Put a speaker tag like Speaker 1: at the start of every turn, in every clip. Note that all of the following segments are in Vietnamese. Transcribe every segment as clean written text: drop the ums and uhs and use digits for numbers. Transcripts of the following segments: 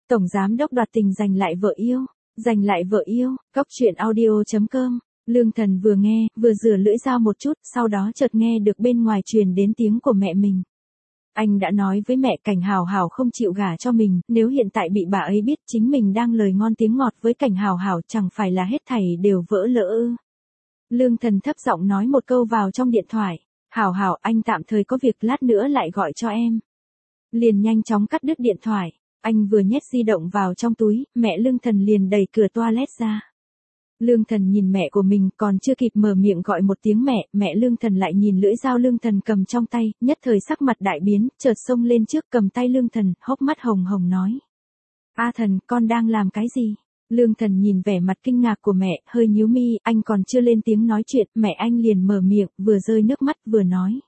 Speaker 1: Tổng giám đốc đoạt tình giành lại vợ yêu. Giành lại vợ yêu, Cóc truyện audio.com. Lương Thần vừa nghe, vừa rửa lưỡi dao một chút, sau đó chợt nghe được bên ngoài truyền đến tiếng của mẹ mình. Anh đã nói với mẹ Cảnh Hào Hào không chịu gả cho mình, nếu hiện tại bị bà ấy biết chính mình đang lời ngon tiếng ngọt với Cảnh Hào Hào chẳng phải là hết thảy đều vỡ lỡ ư. Lương Thần thấp giọng nói một câu vào trong điện thoại. Hào Hào, anh tạm thời có việc, lát nữa lại gọi cho em. Liền nhanh chóng cắt đứt điện thoại. Anh vừa nhét di động vào trong túi, mẹ Lương Thần liền đẩy cửa toilet ra. Lương Thần nhìn mẹ của mình, còn chưa kịp mở miệng gọi một tiếng mẹ Lương Thần lại nhìn lưỡi dao Lương Thần cầm trong tay, nhất thời sắc mặt đại biến, chợt xông lên trước cầm tay Lương Thần, hốc mắt hồng hồng nói. A Thần, con đang làm cái gì? Lương Thần nhìn vẻ mặt kinh ngạc của mẹ, hơi nhíu mi, anh còn chưa lên tiếng nói chuyện, mẹ anh liền mở miệng, vừa rơi nước mắt vừa nói.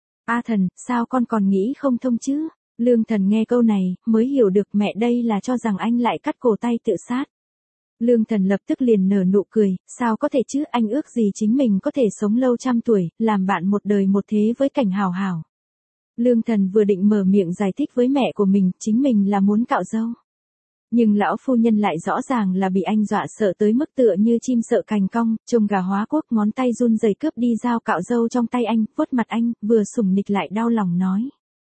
Speaker 1: A Thần, sao con còn nghĩ không thông chứ? Lương Thần nghe câu này, mới hiểu được mẹ đây là cho rằng anh lại cắt cổ tay tự sát. Lương Thần lập tức liền nở nụ cười, sao có thể chứ, anh ước gì chính mình có thể sống lâu trăm tuổi, làm bạn một đời một thế với Cảnh Hào Hào. Lương Thần vừa định mở miệng giải thích với mẹ của mình, chính mình là muốn cạo râu. Nhưng lão phu nhân lại rõ ràng là bị anh dọa sợ tới mức tựa như chim sợ cành cong, trông gà hóa quốc, ngón tay run rẩy cướp đi dao cạo râu trong tay anh, vuốt mặt anh, vừa sủng nịch lại đau lòng nói.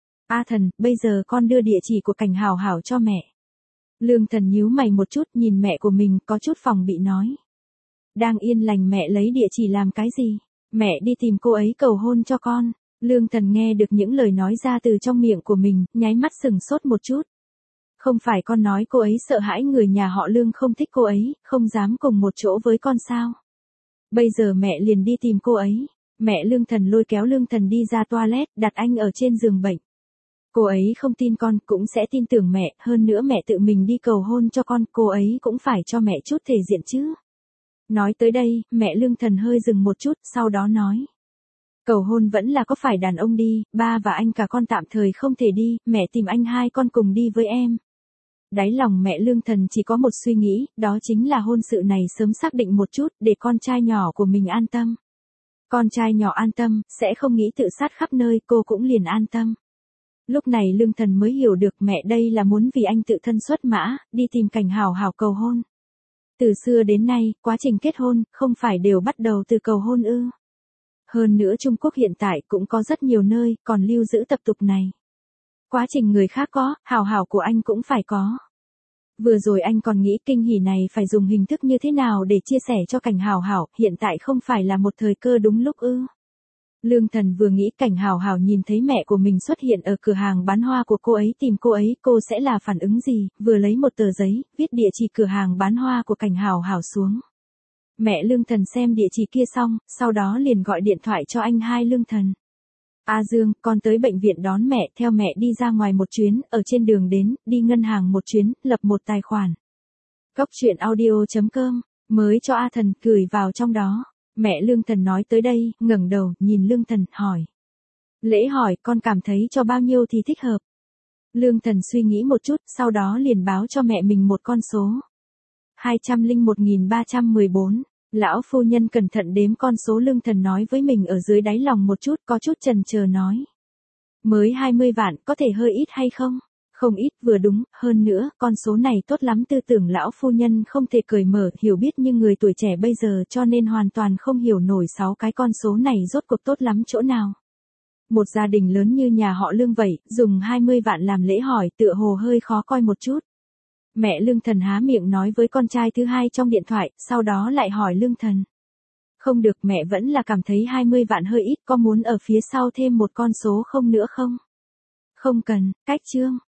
Speaker 1: A Thần, bây giờ con đưa địa chỉ của Cảnh Hào Hào cho mẹ. Lương Thần nhíu mày một chút, nhìn mẹ của mình, có chút phòng bị nói. Đang yên lành mẹ lấy địa chỉ làm cái gì? Mẹ đi tìm cô ấy cầu hôn cho con. Lương Thần nghe được những lời nói ra từ trong miệng của mình, nháy mắt sừng sốt một chút. Không phải con nói cô ấy sợ hãi người nhà họ Lương không thích cô ấy, không dám cùng một chỗ với con sao? Bây giờ mẹ liền đi tìm cô ấy. Mẹ Lương Thần lôi kéo Lương Thần đi ra toilet, đặt anh ở trên giường bệnh. Cô ấy không tin con, cũng sẽ tin tưởng mẹ, hơn nữa mẹ tự mình đi cầu hôn cho con, cô ấy cũng phải cho mẹ chút thể diện chứ. Nói tới đây, mẹ Lương Thần hơi dừng một chút, sau đó nói. Cầu hôn vẫn là có phải đàn ông đi, ba và anh cả con tạm thời không thể đi, mẹ tìm anh hai con cùng đi với em. Đáy lòng mẹ Lương Thần chỉ có một suy nghĩ, đó chính là hôn sự này sớm xác định một chút, để con trai nhỏ của mình an tâm. Con trai nhỏ an tâm, sẽ không nghĩ tự sát khắp nơi, cô cũng liền an tâm. Lúc này Lương Thần mới hiểu được mẹ đây là muốn vì anh tự thân xuất mã, đi tìm Cảnh Hào Hào cầu hôn. Từ xưa đến nay, quá trình kết hôn, không phải đều bắt đầu từ cầu hôn ư. Hơn nữa Trung Quốc hiện tại cũng có rất nhiều nơi, còn lưu giữ tập tục này. Quá trình người khác có, Hào Hào của anh cũng phải có. Vừa rồi anh còn nghĩ kinh hỉ này phải dùng hình thức như thế nào để chia sẻ cho Cảnh Hào Hào, hiện tại không phải là một thời cơ đúng lúc ư. Lương Thần vừa nghĩ Cảnh Hào Hào nhìn thấy mẹ của mình xuất hiện ở cửa hàng bán hoa của cô ấy tìm cô ấy, cô sẽ là phản ứng gì, vừa lấy một tờ giấy, viết địa chỉ cửa hàng bán hoa của Cảnh Hào Hào xuống. Mẹ Lương Thần xem địa chỉ kia xong, sau đó liền gọi điện thoại cho anh hai Lương Thần. A Dương, con tới bệnh viện đón mẹ, theo mẹ đi ra ngoài một chuyến, ở trên đường đến, đi ngân hàng một chuyến, lập một tài khoản. Cóc truyện audio.com, mới cho A Thần gửi vào trong đó. Mẹ Lương Thần nói tới đây, ngẩng đầu, nhìn Lương Thần, hỏi. Lễ hỏi, con cảm thấy cho bao nhiêu thì thích hợp. Lương Thần suy nghĩ một chút, sau đó liền báo cho mẹ mình một con số. 201.314. Lão phu nhân cẩn thận đếm con số Lương Thần nói với mình ở dưới đáy lòng một chút, có chút chần chờ nói. Mới 20 vạn, có thể hơi ít hay không? Không ít, vừa đúng, hơn nữa, con số này tốt lắm, tư tưởng lão phu nhân không thể cởi mở, hiểu biết như người tuổi trẻ bây giờ, cho nên hoàn toàn không hiểu nổi 6 cái con số này rốt cuộc tốt lắm chỗ nào. Một gia đình lớn như nhà họ Lương vậy, dùng 20 vạn làm lễ hỏi tựa hồ hơi khó coi một chút. Mẹ Lương Thần há miệng nói với con trai thứ hai trong điện thoại, sau đó lại hỏi Lương Thần. Không được, mẹ vẫn là cảm thấy 20 vạn hơi ít, có muốn ở phía sau thêm một con số không nữa không? Không cần, cách chương.